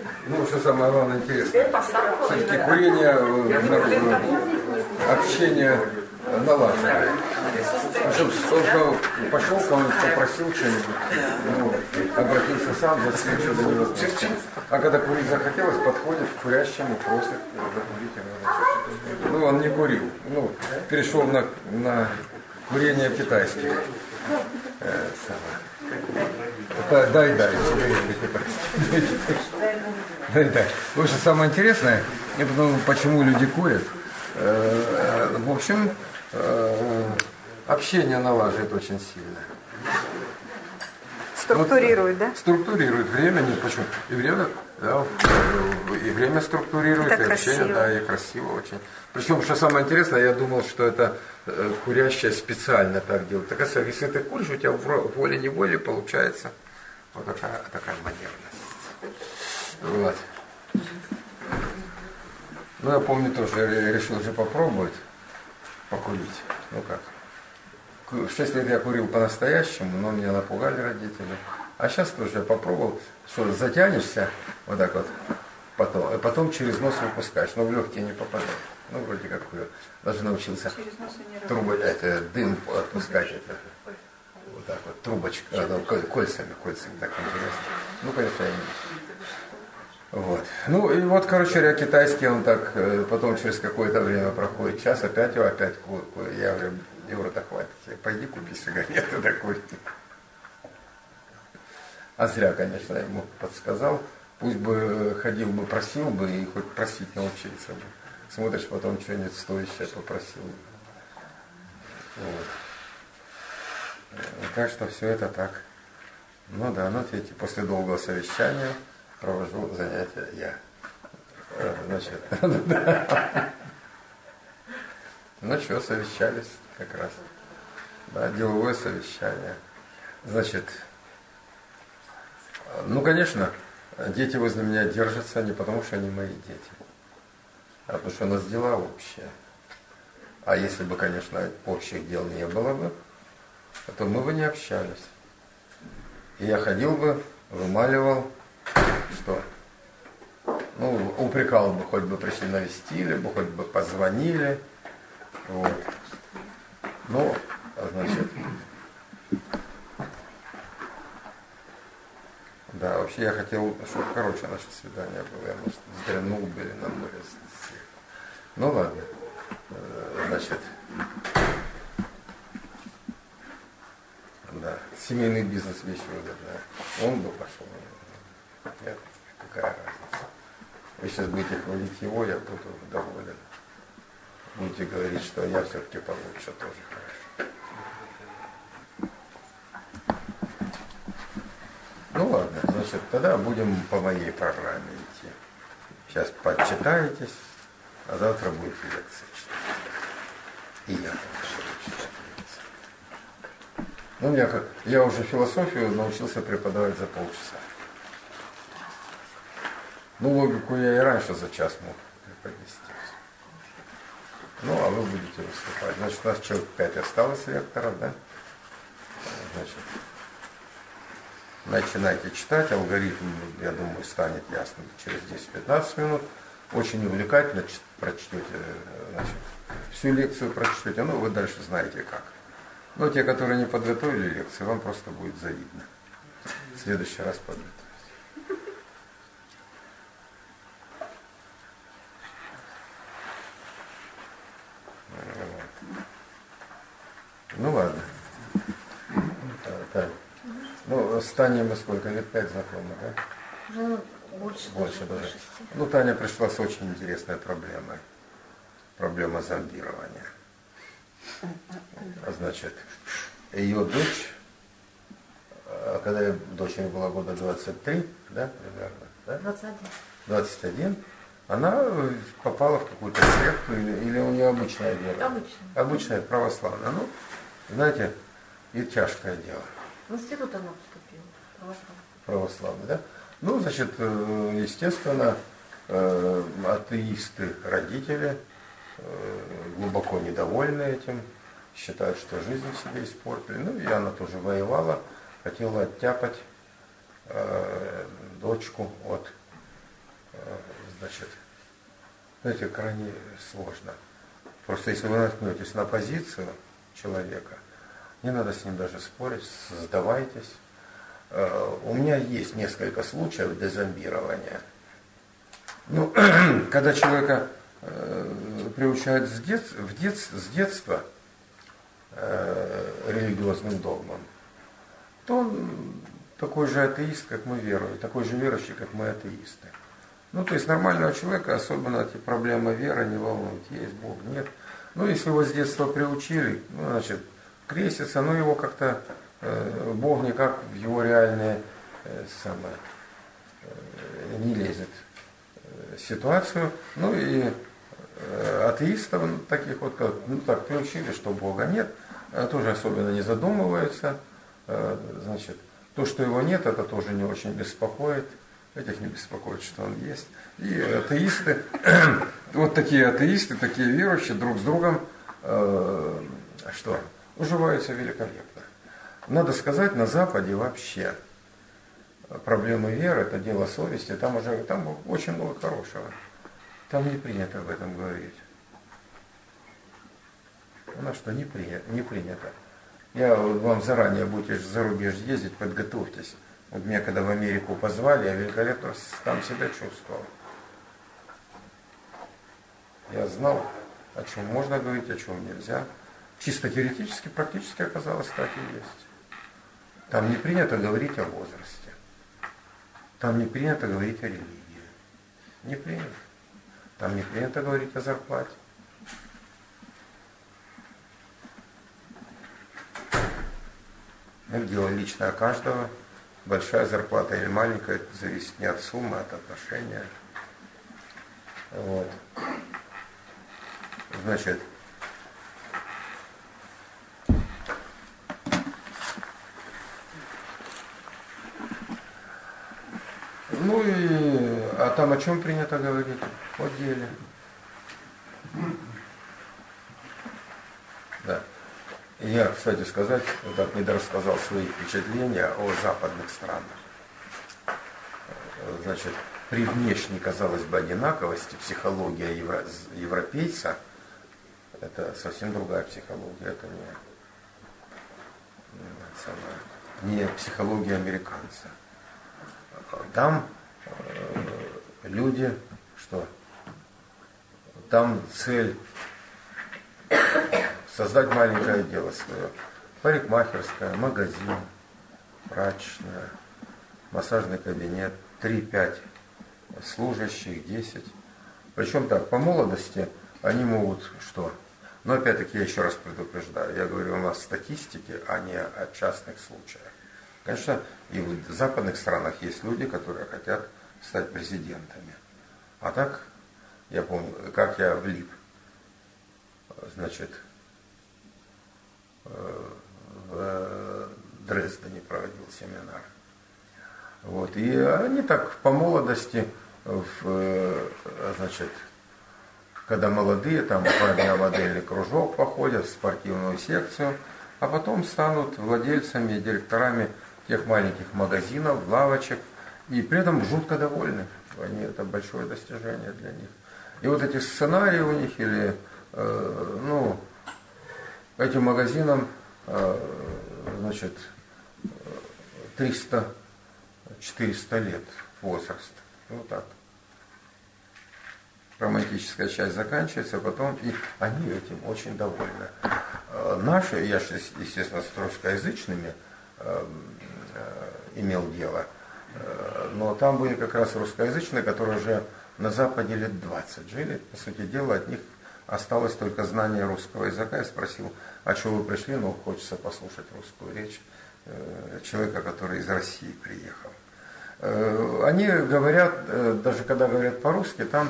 Ну, что самое главное интересное, все-таки курение, общение налаживает. Он пошел, он попросил что-нибудь, ну, обратился сам, засвечил до него. А когда курить захотелось, подходит к курящему, просит закурить его. Ну, он не курил. Ну, перешел на курение китайское. Дай. В общем, самое интересное, почему люди курят. В общем, общение налаживает очень сильно. Структурирует, да? Структурирует время, нет, почему? И время, да, и время структурирует, это и общение, красиво. да, и красиво очень. Причем, что самое интересное, я думал, что это курящая специально так делает. Так если ты куришь, у тебя волей-неволей получается вот такая манерность. Вот. Ну, я помню тоже, я решил же попробовать покурить. Ну как? В 6 лет я курил по-настоящему, но меня напугали родители. А сейчас тоже я попробовал, что затянешься вот так вот, потом через нос выпускаешь, но в легкие не попадает. Ну, вроде как даже научился дым отпускать. Вот так вот, трубочка, кольцами, так интересно. Ну, конечно, я не. Вот. Ну, и вот, короче говоря, китайский, он так, потом через какое-то время проходит час, опять я говорю, Юра, да хватит, пойди купи сигареты, да кури. А зря, конечно, я ему подсказал, пусть бы ходил бы, просил бы, и хоть просить научился бы. Смотришь, потом что-нибудь стоящее попросил. Вот. Так что все это так. Ну да, видите, после долгого совещания провожу занятия я. Значит, ну что, совещались как раз. Да, деловое совещание. Значит, ну, конечно, дети возле меня держатся не потому, что они мои дети, а потому что у нас дела общие. А если бы, конечно, общих дел не было бы, то мы бы не общались. И я ходил бы, вымаливал, что? Ну, упрекал бы, хоть бы пришли навестили бы, хоть бы позвонили. Вот. Ну, значит, да, вообще я хотел, чтобы короче наше свидание было, я, может, взглянул бы или на море. Ну ладно, значит, да, семейный бизнес вещь выгодная. Он бы пошел. Нет, какая разница. Вы сейчас будете хвалить его, я буду доволен. Будете говорить, что я все-таки получше, тоже хорошо. Ну ладно, значит, тогда будем по моей программе идти. Сейчас подчитаетесь, а завтра будет лекция читать. И я тоже читать. Ну, я уже философию научился преподавать за полчаса. Ну, логику я и раньше за час мог преподнести. Ну, а вы будете выступать. Значит, у нас человек 5 осталось лекторов, да? Значит, начинайте читать. Алгоритм, я думаю, станет ясным через 10-15 минут. Очень увлекательно прочтете, значит, всю лекцию прочтете. Ну, вы дальше знаете как. Но те, которые не подготовили лекцию, вам просто будет завидно. В следующий раз подготовить. Ну ладно. Так. Ну, с Таней мы сколько? Лет 5 знакомы, да? Ну, больше даже. Ну, Таня пришла с очень интересной проблемой. Проблема зомбирования. Значит, ее дочь, когда дочери было года 23, да, примерно, да? 21, она попала в какую-то секту, или у нее обычная вера? Обычная православная. Ну, знаете, и тяжкое дело. В институт она поступила, православный, да? Ну, значит, естественно, атеисты, родители, глубоко недовольны этим, считают, что жизнь себе испортили. Ну, и она тоже воевала, хотела оттяпать дочку от значит, знаете, крайне сложно. Просто если вы наткнетесь на позицию человека, не надо с ним даже спорить, сдавайтесь. У меня есть несколько случаев дезомбирования. Ну, когда человека приучают с детства религиозным догмам, то он такой же атеист, как мы веруем, такой же верующий, как мы атеисты. Ну, то есть нормального человека особенно эти проблемы веры не волнуют. Есть Бог, нет. Ну, если его с детства приучили, ну, значит, крестится, но его как-то Бог никак в его реальные не лезет ситуацию. Ну и атеистов таких вот, как, ну так, приучили, что Бога нет, тоже особенно не задумываются. Значит, то, что его нет, это тоже не очень беспокоит. Этих не беспокоит, что он есть. И атеисты, вот такие атеисты, такие верующие друг с другом, что, уживаются великолепно. Надо сказать, на Западе вообще проблемы веры, это дело совести, там очень много хорошего. Там не принято об этом говорить. У нас что, не принято. Я вам заранее, будете за рубеж ездить, подготовьтесь. Вот меня когда в Америку позвали, я великолепно там себя чувствовал. Я знал, о чем можно говорить, о чем нельзя. Чисто теоретически, практически оказалось, так и есть. Там не принято говорить о возрасте. Там не принято говорить о религии. Не принято. Там не принято говорить о зарплате. Это дело личное каждого. Большая зарплата или маленькая, это зависит не от суммы, а от отношения. Вот. Значит, ну и, а там о чем принято говорить? О деле. Да. Я, кстати сказать, так недорассказал свои впечатления о западных странах. Значит, при внешней, казалось бы, одинаковости психология европейца, это совсем другая психология, это не психология американца. Там люди, что? Там цель создать маленькое дело свое. Парикмахерская, магазин, прачечная, массажный кабинет, 3-5 служащих, 10. Причем так, по молодости они могут что? Но опять-таки я еще раз предупреждаю, я говорю у нас статистики, а не о частных случаях. Конечно, и в западных странах есть люди, которые хотят стать президентами. А так, я помню, как я влип, значит, в Дрездене проводил семинар. Вот. И они так по молодости, значит, когда молодые, там 2 дня модельный кружок походят, в спортивную секцию, а потом станут владельцами и директорами тех маленьких магазинов, лавочек, и при этом жутко довольны. Это большое достижение для них. И вот эти сценарии у них, или, ну, этим магазинам, значит, 300-400 лет возраст. Вот так. Романтическая часть заканчивается, потом и они этим очень довольны. Наши, я же, естественно, с русскоязычными имел дело, но там были как раз русскоязычные, которые уже на Западе лет 20 жили. По сути дела, от них осталось только знание русского языка. Я спросил, а что вы пришли? Ну, хочется послушать русскую речь человека, который из России приехал. Они говорят, даже когда говорят по-русски, там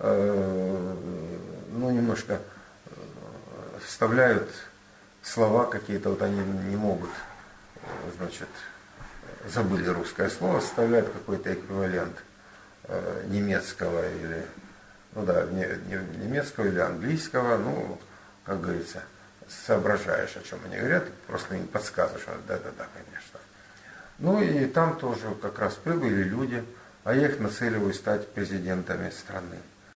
ну, немножко вставляют слова какие-то, вот они не могут, значит, забыли русское слово, вставляют какой-то эквивалент немецкого или, ну да, немецкого или английского, ну, как говорится, соображаешь, о чем они говорят, просто им подсказываешь, да-да-да, конечно. Ну и там тоже как раз прибыли люди, а я их нацеливаю стать президентами страны.